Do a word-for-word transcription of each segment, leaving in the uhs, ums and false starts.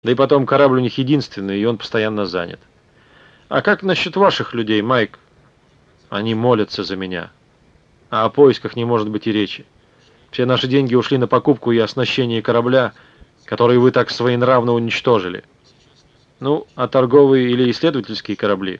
Да и потом корабль у них единственный, и он постоянно занят. А как насчет ваших людей, Майк? Они молятся за меня. А о поисках не может быть и речи. Все наши деньги ушли на покупку и оснащение корабля, который вы так своенравно уничтожили. Ну, а торговые или исследовательские корабли?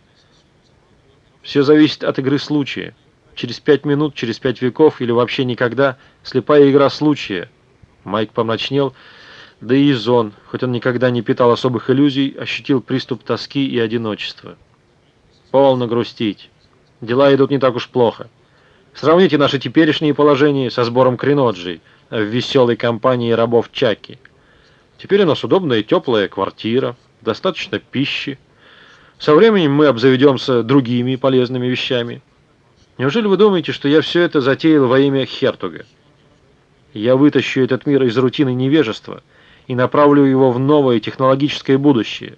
Все зависит от игры случая. Через пять минут, через пять веков или вообще никогда слепая игра случая. Майк помрачнел, да и Изон, хоть он никогда не питал особых иллюзий, ощутил приступ тоски и одиночества. Полно грустить. Дела идут не так уж плохо. Сравните наши теперешние положения со сбором Креноджи в веселой компании рабов Чаки. Теперь у нас удобная и теплая квартира, достаточно пищи. Со временем мы обзаведемся другими полезными вещами. Неужели вы думаете, что я все это затеял во имя Хертуга? Я вытащу этот мир из рутины невежества и направлю его в новое технологическое будущее.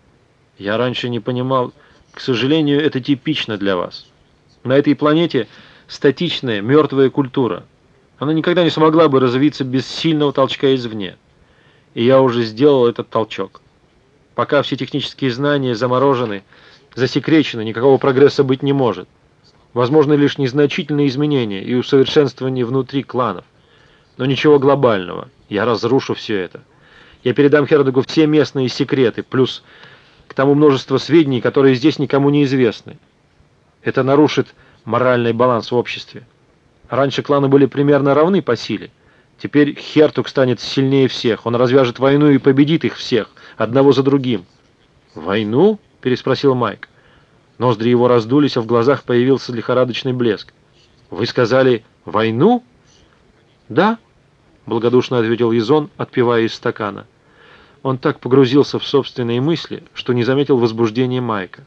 Я раньше не понимал, к сожалению, это типично для вас. На этой планете статичная, мертвая культура. Она никогда не смогла бы развиться без сильного толчка извне. И я уже сделал этот толчок. Пока все технические знания заморожены, засекречены, никакого прогресса быть не может. Возможны лишь незначительные изменения и усовершенствования внутри кланов. Но ничего глобального. Я разрушу все это. Я передам Хертугу все местные секреты, плюс к тому множество сведений, которые здесь никому не известны. Это нарушит моральный баланс в обществе. Раньше кланы были примерно равны по силе. Теперь Хертуг станет сильнее всех. Он развяжет войну и победит их всех, одного за другим. «Войну?» — переспросил Майк. Ноздри его раздулись, а в глазах появился лихорадочный блеск. «Вы сказали «войну»?» «Да», — благодушно ответил Изон, отпивая из стакана. Он так погрузился в собственные мысли, что не заметил возбуждения Майка.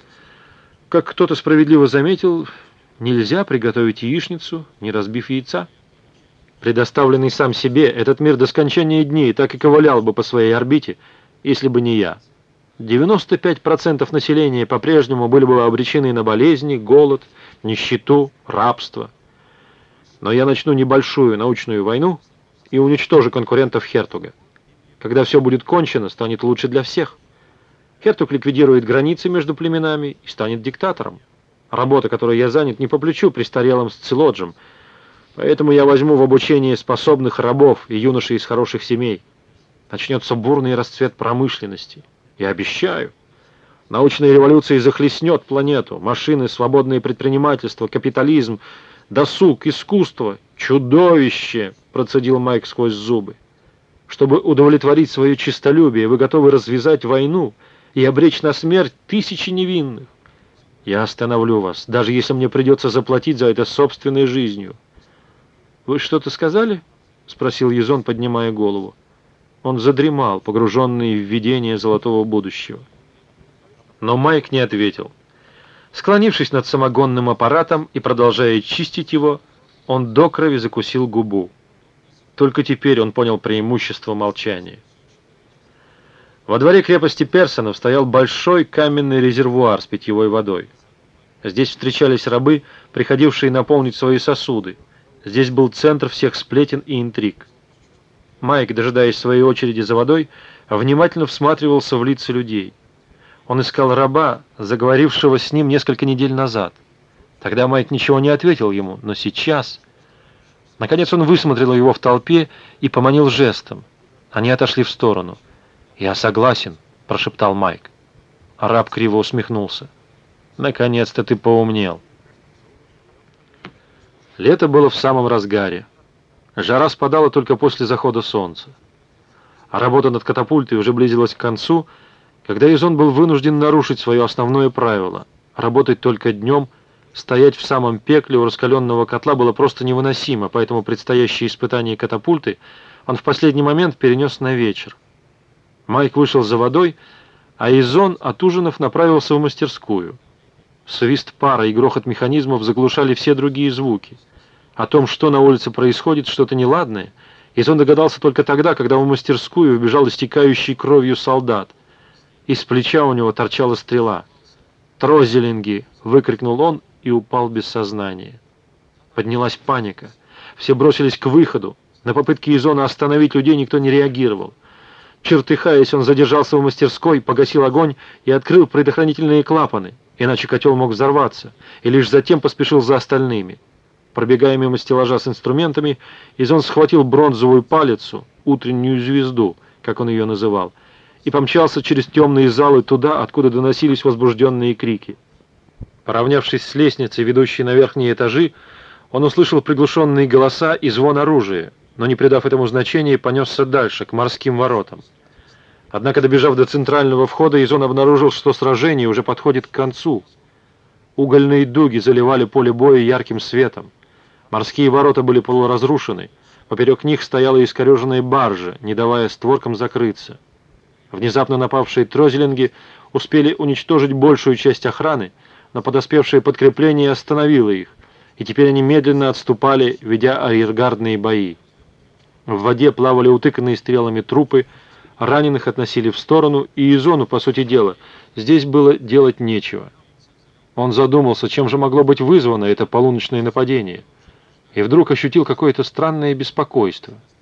Как кто-то справедливо заметил, нельзя приготовить яичницу, не разбив яйца. Предоставленный сам себе, этот мир до скончания дней так и ковылял бы по своей орбите, если бы не я. девяносто пять процентов населения по-прежнему были бы обречены на болезни, голод, нищету, рабство. Но я начну небольшую научную войну и уничтожу конкурентов Хертуга. Когда все будет кончено, станет лучше для всех. Хертуг ликвидирует границы между племенами и станет диктатором. Работа, которой я занят, не по плечу престарелым сцилоджам, поэтому я возьму в обучение способных рабов и юношей из хороших семей. Начнется бурный расцвет промышленности. Я обещаю. Научная революция захлестнет планету. Машины, свободное предпринимательство, капитализм, досуг, искусство. Чудовище, процедил Майк сквозь зубы. Чтобы удовлетворить свое честолюбие, вы готовы развязать войну и обречь на смерть тысячи невинных. Я остановлю вас, даже если мне придется заплатить за это собственной жизнью. «Вы что-то сказали?» — спросил Изон, поднимая голову. Он задремал, погруженный в видение золотого будущего. Но Майк не ответил. Склонившись над самогонным аппаратом и продолжая чистить его, он до крови закусил губу. Только теперь он понял преимущество молчания. Во дворе крепости Персонов стоял большой каменный резервуар с питьевой водой. Здесь встречались рабы, приходившие наполнить свои сосуды. Здесь был центр всех сплетен и интриг. Майк, дожидаясь своей очереди за водой, внимательно всматривался в лица людей. Он искал раба, заговорившего с ним несколько недель назад. Тогда Майк ничего не ответил ему, но сейчас... Наконец он высмотрел его в толпе и поманил жестом. Они отошли в сторону. «Я согласен», — прошептал Майк. Раб криво усмехнулся. «Наконец-то ты поумнел». Лето было в самом разгаре. Жара спадала только после захода солнца. А работа над катапультой уже близилась к концу, когда Изон был вынужден нарушить свое основное правило — работать только днем. Стоять в самом пекле у раскаленного котла было просто невыносимо, поэтому предстоящее испытание катапульты он в последний момент перенес на вечер. Майк вышел за водой, а Изон от ужинов направился в мастерскую. Свист пара и грохот механизмов заглушали все другие звуки. О том, что на улице происходит, что-то неладное, Изон догадался только тогда, когда в мастерскую вбежал истекающий кровью солдат. Из плеча у него торчала стрела. «Трозелинги!» — выкрикнул он и упал без сознания. Поднялась паника. Все бросились к выходу. На попытки Изона остановить людей никто не реагировал. Чертыхаясь, он задержался в мастерской, погасил огонь и открыл предохранительные клапаны, иначе котел мог взорваться, и лишь затем поспешил за остальными. Пробегая мимо стеллажа с инструментами, Изон схватил бронзовую палицу, утреннюю звезду, как он ее называл, и помчался через темные залы туда, откуда доносились возбужденные крики. Поравнявшись с лестницей, ведущей на верхние этажи, он услышал приглушенные голоса и звон оружия, но, не придав этому значения, понесся дальше, к морским воротам. Однако, добежав до центрального входа, Изон обнаружил, что сражение уже подходит к концу. Угольные дуги заливали поле боя ярким светом. Морские ворота были полуразрушены, поперек них стояла искореженная баржа, не давая створкам закрыться. Внезапно напавшие трозелинги успели уничтожить большую часть охраны, но подоспевшее подкрепление остановило их, и теперь они медленно отступали, ведя арьергардные бои. В воде плавали утыканные стрелами трупы, раненых относили в сторону, и Изону, по сути дела, здесь было делать нечего. Он задумался, чем же могло быть вызвано это полуночное нападение, и вдруг ощутил какое-то странное беспокойство.